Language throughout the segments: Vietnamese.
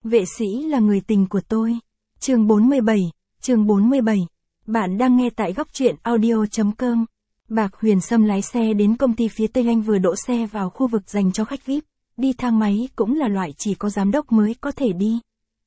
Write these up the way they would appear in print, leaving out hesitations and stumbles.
Vệ sĩ là người tình của tôi. Chương 47. Bạn đang nghe tại góc truyện audio.com. Bạc Huyền Sâm lái xe đến công ty phía Tây Anh, vừa đỗ xe vào khu vực dành cho khách VIP. Đi thang máy cũng là loại chỉ có giám đốc mới có thể đi.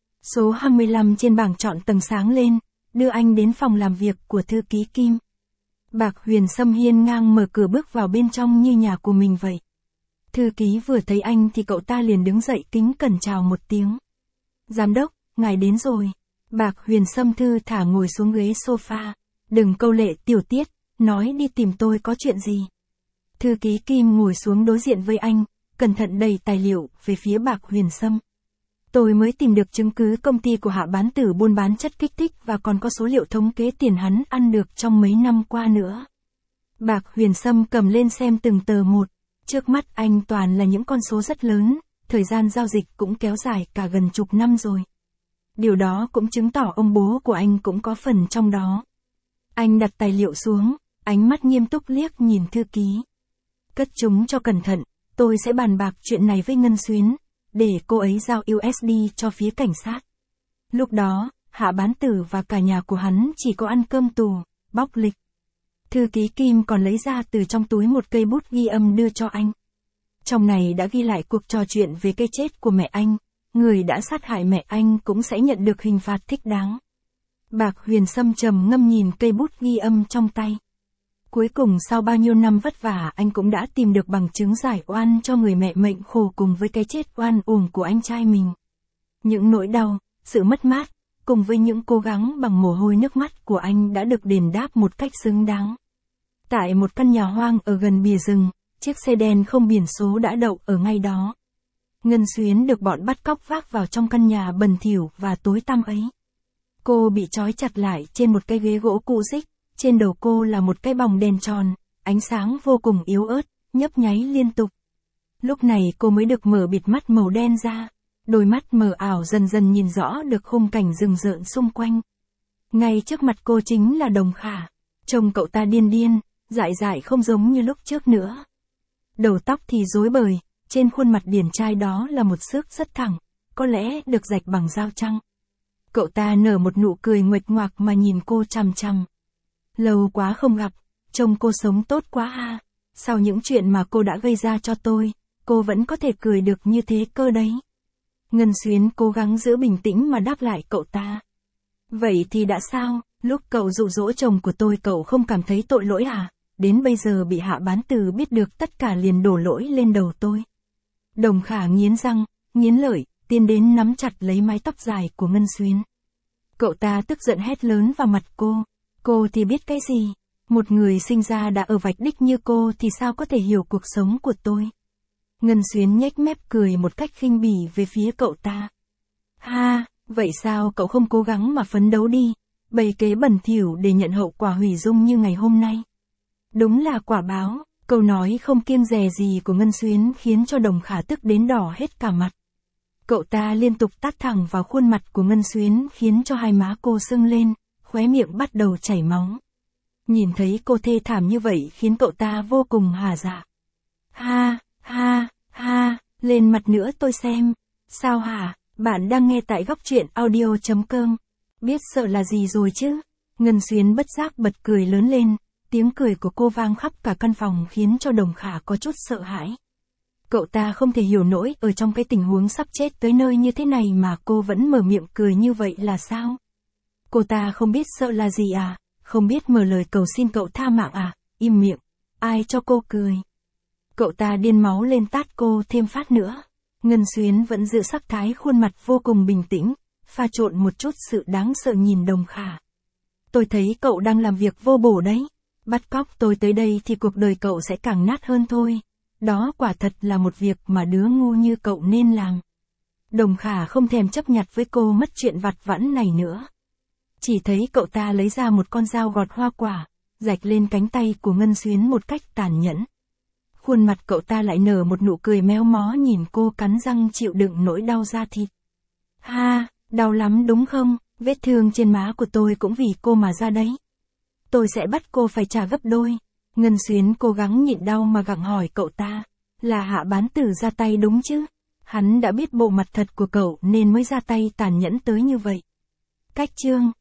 Số 25 trên bảng chọn tầng sáng lên, đưa anh đến phòng làm việc của thư ký Kim. Bạc Huyền Sâm hiên ngang mở cửa bước vào bên trong như nhà của mình vậy. Thư ký vừa thấy anh thì cậu ta liền đứng dậy kính cẩn chào một tiếng. Giám đốc, ngài đến rồi. Bạc Huyền Sâm thư thả ngồi xuống ghế sofa. Đừng câu lệ tiểu tiết, nói đi tìm tôi có chuyện gì. Thư ký Kim ngồi xuống đối diện với anh, cẩn thận đẩy tài liệu về phía Bạc Huyền Sâm. Tôi mới tìm được chứng cứ công ty của Hạ Bán Tử buôn bán chất kích thích và còn có số liệu thống kế tiền hắn ăn được trong mấy năm qua nữa. Bạc Huyền Sâm cầm lên xem từng tờ một. Trước mắt anh toàn là những con số rất lớn, thời gian giao dịch cũng kéo dài cả gần chục năm rồi. Điều đó cũng chứng tỏ ông bố của anh cũng có phần trong đó. Anh đặt tài liệu xuống, ánh mắt nghiêm túc liếc nhìn thư ký. Cất chúng cho cẩn thận, tôi sẽ bàn bạc chuyện này với Ngân Xuyến, để cô ấy giao USD cho phía cảnh sát. Lúc đó, Hạ Bán Tử và cả nhà của hắn chỉ có ăn cơm tù, bóc lịch. Thư ký Kim còn lấy ra từ trong túi một cây bút ghi âm đưa cho anh. Trong này đã ghi lại cuộc trò chuyện về cái chết của mẹ anh, người đã sát hại mẹ anh cũng sẽ nhận được hình phạt thích đáng. Bạc Huyền Sâm trầm ngâm nhìn cây bút ghi âm trong tay. Cuối cùng sau bao nhiêu năm vất vả anh cũng đã tìm được bằng chứng giải oan cho người mẹ mệnh khổ cùng với cái chết oan uổng của anh trai mình. Những nỗi đau, sự mất mát, cùng với những cố gắng bằng mồ hôi nước mắt của anh đã được đền đáp một cách xứng đáng. Tại một căn nhà hoang ở gần bìa rừng, chiếc xe đen không biển số đã đậu ở ngay đó. Ngân Xuyến được bọn bắt cóc vác vào trong căn nhà bẩn thỉu và tối tăm ấy. Cô bị trói chặt lại trên một cái ghế gỗ cũ rích, trên đầu cô là một cái bóng đèn tròn, ánh sáng vô cùng yếu ớt, nhấp nháy liên tục. Lúc này cô mới được mở bịt mắt màu đen ra, đôi mắt mờ ảo dần dần nhìn rõ được khung cảnh rừng rợn xung quanh. Ngay trước mặt cô chính là Đồng Khả, trông cậu ta điên điên, dại dại không giống như lúc trước nữa. Đầu tóc thì rối bời, trên khuôn mặt điển trai đó là một xước rất thẳng, có lẽ được rạch bằng dao chăng. Cậu ta nở một nụ cười nguệch ngoạc mà nhìn cô chằm chằm. Lâu quá không gặp, trông cô sống tốt quá ha. Sau những chuyện mà cô đã gây ra cho tôi, cô vẫn có thể cười được như thế cơ đấy. Ngân Xuyến cố gắng giữ bình tĩnh mà đáp lại cậu ta. Vậy thì đã sao, lúc cậu dụ dỗ chồng của tôi cậu không cảm thấy tội lỗi à? Đến bây giờ bị Hạ Bán Tử biết được tất cả liền đổ lỗi lên đầu tôi. Đồng Khả nghiến răng, nghiến lợi, tiến đến nắm chặt lấy mái tóc dài của Ngân Xuyến. Cậu ta tức giận hét lớn vào mặt cô thì biết cái gì? Một người sinh ra đã ở vạch đích như cô thì sao có thể hiểu cuộc sống của tôi? Ngân Xuyến nhếch mép cười một cách khinh bỉ về phía cậu ta. Ha, vậy sao cậu không cố gắng mà phấn đấu đi, bày kế bẩn thỉu để nhận hậu quả hủy dung như ngày hôm nay? Đúng là quả báo. Câu nói không kiêng dè gì của Ngân Xuyến khiến cho Đồng Khả tức đến đỏ hết cả mặt. Cậu ta liên tục tát thẳng vào khuôn mặt của Ngân Xuyến khiến cho hai má cô sưng lên, khóe miệng bắt đầu chảy máu. Nhìn thấy cô thê thảm như vậy khiến cậu ta vô cùng hả dạ. Ha, lên mặt nữa tôi xem. Sao hả, bạn đang nghe tại góc truyện audio.com. Biết sợ là gì rồi chứ? Ngân Xuyến bất giác bật cười lớn lên. Tiếng cười của cô vang khắp cả căn phòng khiến cho Đồng Khả có chút sợ hãi. Cậu ta không thể hiểu nổi ở trong cái tình huống sắp chết tới nơi như thế này mà cô vẫn mở miệng cười như vậy là sao? Cô ta không biết sợ là gì à? Không biết mở lời cầu xin cậu tha mạng à? Im miệng, ai cho cô cười? Cậu ta điên máu lên tát cô thêm phát nữa. Ngân Xuyến vẫn giữ sắc thái khuôn mặt vô cùng bình tĩnh, pha trộn một chút sự đáng sợ nhìn Đồng Khả. Tôi thấy cậu đang làm việc vô bổ đấy. Bắt cóc tôi tới đây thì cuộc đời cậu sẽ càng nát hơn thôi. Đó quả thật là một việc mà đứa ngu như cậu nên làm. Đồng Khả không thèm chấp nhặt với cô mất chuyện vặt vãnh này nữa. Chỉ thấy cậu ta lấy ra một con dao gọt hoa quả, rạch lên cánh tay của Ngân Xuyến một cách tàn nhẫn. Khuôn mặt cậu ta lại nở một nụ cười méo mó nhìn cô cắn răng chịu đựng nỗi đau da thịt. Ha, đau lắm đúng không? Vết thương trên má của tôi cũng vì cô mà ra đấy. Tôi sẽ bắt cô phải trả gấp đôi. Ngân Xuyến cố gắng nhịn đau mà gặng hỏi cậu ta. Là Hạ Bán Tử ra tay đúng chứ? Hắn đã biết bộ mặt thật của cậu nên mới ra tay tàn nhẫn tới như vậy. Cách chương